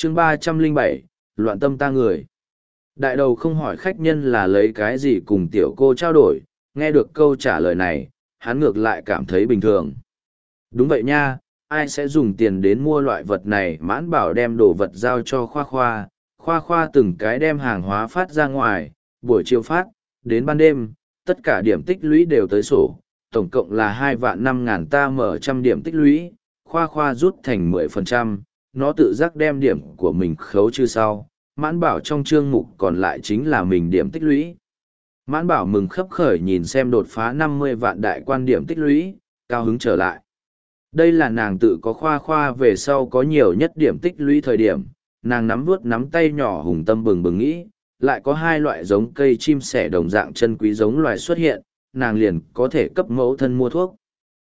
chương 307, loạn tâm ta người. Đại đầu không hỏi khách nhân là lấy cái gì cùng tiểu cô trao đổi, nghe được câu trả lời này, hắn ngược lại cảm thấy bình thường. Đúng vậy nha, ai sẽ dùng tiền đến mua loại vật này? Mãn Bảo đem đồ vật giao cho Khoa Khoa từng cái đem hàng hóa phát ra ngoài, buổi chiều phát, đến ban đêm, tất cả điểm tích lũy đều tới sổ, tổng cộng là 2.500.000 ta mở trăm điểm tích lũy, Khoa rút thành 10%, nó tự giác đem điểm của mình khấu trừ sau, Mãn Bảo trong chương mục còn lại chính là mình điểm tích lũy. Mãn Bảo mừng khấp khởi nhìn xem đột phá 50 vạn đại quan điểm tích lũy, cao hứng trở lại. Đây là nàng tự có Khoa về sau có nhiều nhất điểm tích lũy thời điểm, nàng nắm vuốt nắm tay nhỏ hùng tâm bừng bừng nghĩ, lại có hai loại giống cây chim sẻ đồng dạng chân quý giống loài xuất hiện, nàng liền có thể cấp mẫu thân mua thuốc.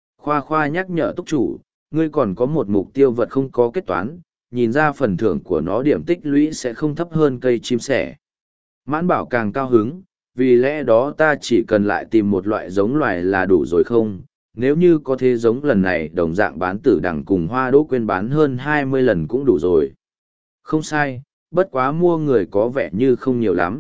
Khoa nhắc nhở túc chủ, ngươi còn có một mục tiêu vật không có kết toán, nhìn ra phần thưởng của nó điểm tích lũy sẽ không thấp hơn cây chim sẻ. Mãn Bảo càng cao hứng, vì lẽ đó ta chỉ cần lại tìm một loại giống loài là đủ rồi không? Nếu như có thế giống lần này đồng dạng bán tử đằng cùng Hoa Đỗ Quyên bán hơn 20 lần cũng đủ rồi. Không sai, bất quá mua người có vẻ như không nhiều lắm.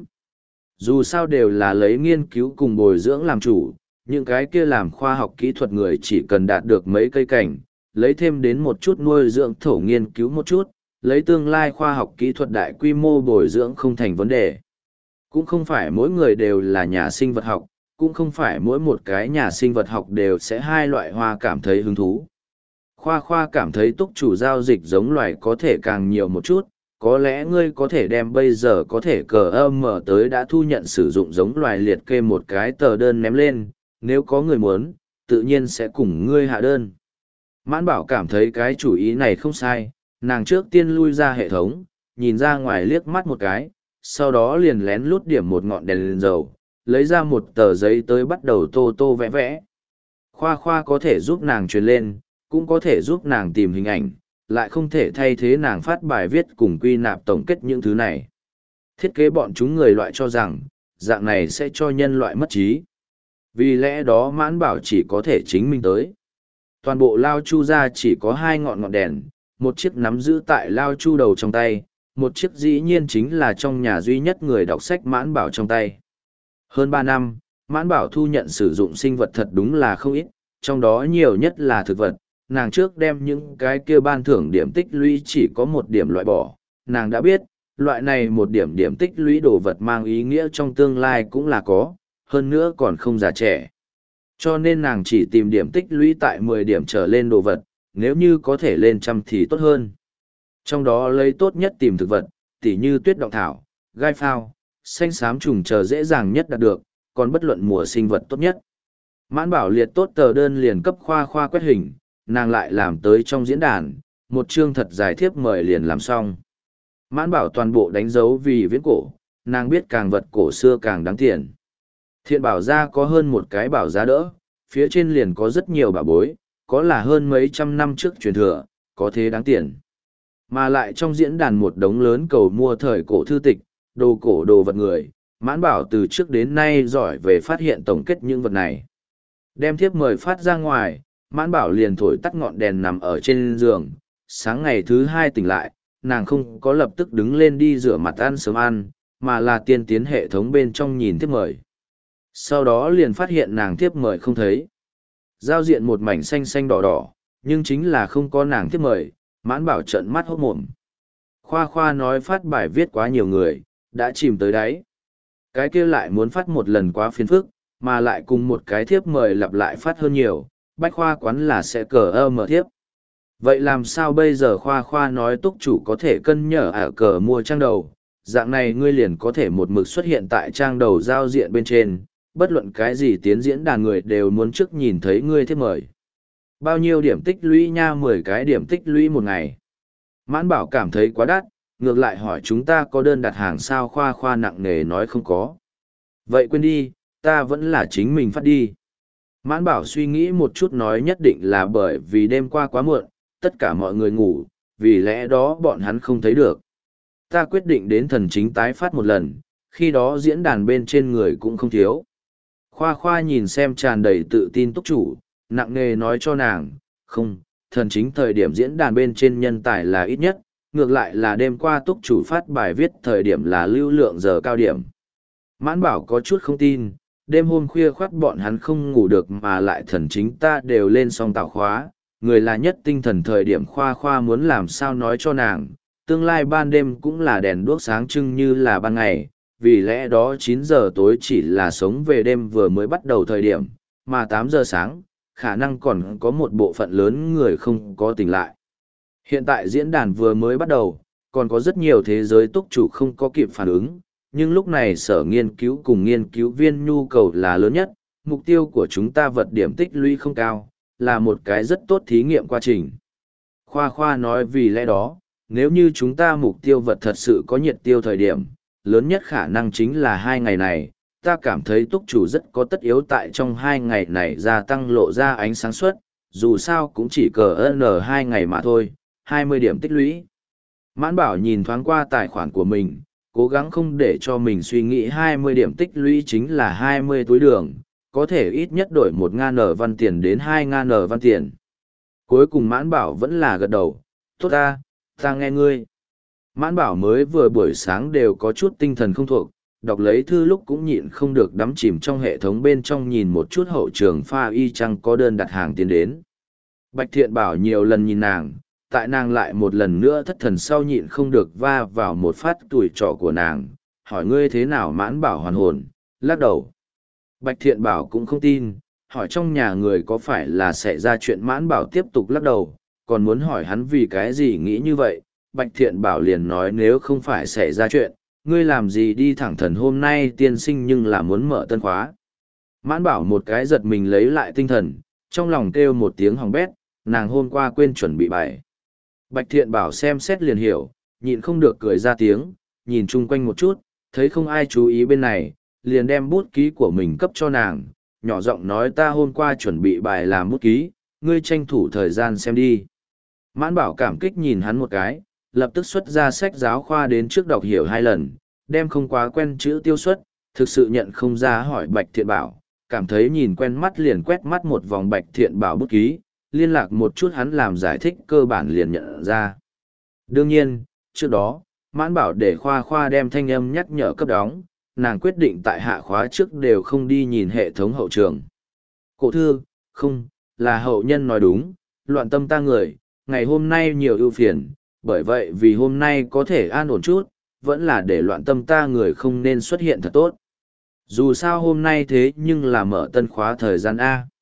Dù sao đều là lấy nghiên cứu cùng bồi dưỡng làm chủ, những cái kia làm khoa học kỹ thuật người chỉ cần đạt được mấy cây cảnh, lấy thêm đến một chút nuôi dưỡng thổ nghiên cứu một chút, lấy tương lai khoa học kỹ thuật đại quy mô bồi dưỡng không thành vấn đề. Cũng không phải mỗi người đều là nhà sinh vật học, cũng không phải mỗi một cái nhà sinh vật học đều sẽ hai loại hoa cảm thấy hứng thú. Khoa cảm thấy túc chủ giao dịch giống loài có thể càng nhiều một chút, có lẽ ngươi có thể đem bây giờ có thể cờ âm mở tới đã thu nhận sử dụng giống loài liệt kê một cái tờ đơn ném lên, nếu có người muốn, tự nhiên sẽ cùng ngươi hạ đơn. Mãn Bảo cảm thấy cái chủ ý này không sai, nàng trước tiên lui ra hệ thống, nhìn ra ngoài liếc mắt một cái, sau đó liền lén lút điểm một ngọn đèn lên dầu, lấy ra một tờ giấy tới bắt đầu tô vẽ vẽ. Khoa có thể giúp nàng truyền lên, cũng có thể giúp nàng tìm hình ảnh, lại không thể thay thế nàng phát bài viết cùng quy nạp tổng kết những thứ này. Thiết kế bọn chúng người loại cho rằng, dạng này sẽ cho nhân loại mất trí. Vì lẽ đó Mãn Bảo chỉ có thể chính mình tới. Toàn bộ Lao Chu ra chỉ có hai ngọn đèn, một chiếc nắm giữ tại Lao Chu đầu trong tay, một chiếc dĩ nhiên chính là trong nhà duy nhất người đọc sách Mãn Bảo trong tay. Hơn 3 năm, Mãn Bảo thu nhận sử dụng sinh vật thật đúng là không ít, trong đó nhiều nhất là thực vật. Nàng trước đem những cái kia ban thưởng điểm tích lũy chỉ có một điểm loại bỏ. Nàng đã biết, loại này một điểm điểm tích lũy đồ vật mang ý nghĩa trong tương lai cũng là có, hơn nữa còn không già trẻ. Cho nên nàng chỉ tìm điểm tích lũy tại 10 điểm trở lên đồ vật, nếu như có thể lên trăm thì tốt hơn. Trong đó lấy tốt nhất tìm thực vật, tỉ như tuyết động thảo, gai phao, xanh xám trùng chờ dễ dàng nhất đạt được, còn bất luận mùa sinh vật tốt nhất. Mãn Bảo liệt tốt tờ đơn liền cấp Khoa quét hình, nàng lại làm tới trong diễn đàn, một chương thật dài thiếp mời liền làm xong. Mãn Bảo toàn bộ đánh dấu vì viễn cổ, nàng biết càng vật cổ xưa càng đáng tiền. Thiện bảo gia có hơn một cái bảo giá đỡ, phía trên liền có rất nhiều bảo bối, có là hơn mấy trăm năm trước truyền thừa, có thế đáng tiền. Mà lại trong diễn đàn một đống lớn cầu mua thời cổ thư tịch, đồ cổ đồ vật người, Mãn Bảo từ trước đến nay giỏi về phát hiện tổng kết những vật này. Đem thiếp mời phát ra ngoài, Mãn Bảo liền thổi tắt ngọn đèn nằm ở trên giường, sáng ngày thứ 2 tỉnh lại, nàng không có lập tức đứng lên đi rửa mặt ăn sớm ăn, mà là tiên tiến hệ thống bên trong nhìn thiếp mời. Sau đó liền phát hiện nàng thiếp mời không thấy. Giao diện một mảnh xanh xanh đỏ đỏ, nhưng chính là không có nàng thiếp mời, Mãn Bảo trợn mắt hốt mồm. Khoa nói phát bài viết quá nhiều người, đã chìm tới đáy. Cái kia lại muốn phát một lần quá phiền phức, mà lại cùng một cái thiếp mời lặp lại phát hơn nhiều, Bách Khoa quán là sẽ cờ mở thiếp. Vậy làm sao bây giờ Khoa nói túc chủ có thể cân nhở ở cờ mua trang đầu, dạng này ngươi liền có thể một mực xuất hiện tại trang đầu giao diện bên trên, bất luận cái gì tiến diễn đàn người đều muốn trước nhìn thấy ngươi thiếp mời. Bao nhiêu điểm tích lũy nha? 10 cái điểm tích lũy một ngày. Mãn Bảo cảm thấy quá đắt, ngược lại hỏi chúng ta có đơn đặt hàng sao? Khoa nặng nề nói không có. Vậy quên đi, ta vẫn là chính mình phát đi. Mãn Bảo suy nghĩ một chút nói nhất định là bởi vì đêm qua quá muộn, tất cả mọi người ngủ, vì lẽ đó bọn hắn không thấy được. Ta quyết định đến thần chính tái phát một lần, khi đó diễn đàn bên trên người cũng không thiếu. Khoa nhìn xem tràn đầy tự tin túc chủ, nặng nề nói cho nàng, không, thần chính thời điểm diễn đàn bên trên nhân tài là ít nhất, ngược lại là đêm qua túc chủ phát bài viết thời điểm là lưu lượng giờ cao điểm. Mãn bảo có chút không tin, đêm hôm khuya khoắt bọn hắn không ngủ được mà lại thần chính ta đều lên xong tạo khóa, người là nhất tinh thần thời điểm khoa khoa muốn làm sao nói cho nàng, tương lai ban đêm cũng là đèn đuốc sáng trưng như là ban ngày, vì lẽ đó 9 giờ tối chỉ là sống về đêm vừa mới bắt đầu thời điểm, mà 8 giờ sáng, khả năng còn có một bộ phận lớn người không có tỉnh lại. Hiện tại diễn đàn vừa mới bắt đầu, còn có rất nhiều thế giới túc chủ không có kịp phản ứng, nhưng lúc này sở nghiên cứu cùng nghiên cứu viên nhu cầu là lớn nhất, mục tiêu của chúng ta vật điểm tích lũy không cao, là một cái rất tốt thí nghiệm quá trình. Khoa Khoa nói vì lẽ đó, nếu như chúng ta mục tiêu vật thật sự có nhiệt tiêu thời điểm, lớn nhất khả năng chính là 2 ngày này, ta cảm thấy túc chủ rất có tất yếu tại trong 2 ngày này gia tăng lộ ra ánh sáng suất, dù sao cũng chỉ cờ N 2 ngày mà thôi, 20 điểm tích lũy. Mãn bảo nhìn thoáng qua tài khoản của mình, cố gắng không để cho mình suy nghĩ 20 điểm tích lũy chính là 20 túi đường, có thể ít nhất đổi 1.000 N văn tiền đến 2.000 N văn tiền. Cuối cùng mãn bảo vẫn là gật đầu, tốt ta nghe ngươi. Mãn bảo mới vừa buổi sáng đều có chút tinh thần không thuộc, đọc lấy thư lúc cũng nhịn không được đắm chìm trong hệ thống bên trong nhìn một chút hậu trường pha y chăng có đơn đặt hàng tiến đến. Bạch Thiện Bảo nhiều lần nhìn nàng, tại nàng lại một lần nữa thất thần sau nhịn không được va vào một phát tuổi trọ của nàng, hỏi ngươi thế nào mãn bảo hoàn hồn, lắc đầu. Bạch Thiện Bảo cũng không tin, hỏi trong nhà người có phải là xảy ra chuyện mãn bảo tiếp tục lắc đầu, còn muốn hỏi hắn vì cái gì nghĩ như vậy. Bạch Thiện Bảo liền nói nếu không phải xảy ra chuyện, ngươi làm gì đi thẳng thần hôm nay tiên sinh nhưng là muốn mở tân khóa. Mãn bảo một cái giật mình lấy lại tinh thần, trong lòng kêu một tiếng hỏng bét, nàng hôm qua quên chuẩn bị bài. Bạch Thiện Bảo xem xét liền hiểu, nhịn không được cười ra tiếng, nhìn chung quanh một chút, thấy không ai chú ý bên này, liền đem bút ký của mình cấp cho nàng, nhỏ giọng nói ta hôm qua chuẩn bị bài làm bút ký, ngươi tranh thủ thời gian xem đi. Mãn bảo cảm kích nhìn hắn một cái, lập tức xuất ra sách giáo khoa đến trước đọc hiểu 2 lần, đem không quá quen chữ tiêu xuất, thực sự nhận không ra hỏi Bạch Thiện Bảo, cảm thấy nhìn quen mắt liền quét mắt một vòng Bạch Thiện Bảo bút ký, liên lạc một chút hắn làm giải thích cơ bản liền nhận ra. Đương nhiên, trước đó, mãn bảo để khoa khoa đem thanh âm nhắc nhở cấp đóng, nàng quyết định tại hạ khóa trước đều không đi nhìn hệ thống hậu trường. Cổ thư, không, là hậu nhân nói đúng, loạn tâm ta người, ngày hôm nay nhiều ưu phiền, bởi vậy vì hôm nay có thể an ổn chút, vẫn là để loạn tâm ta người không nên xuất hiện thật tốt. Dù sao hôm nay thế nhưng là mở tân khóa thời gian A.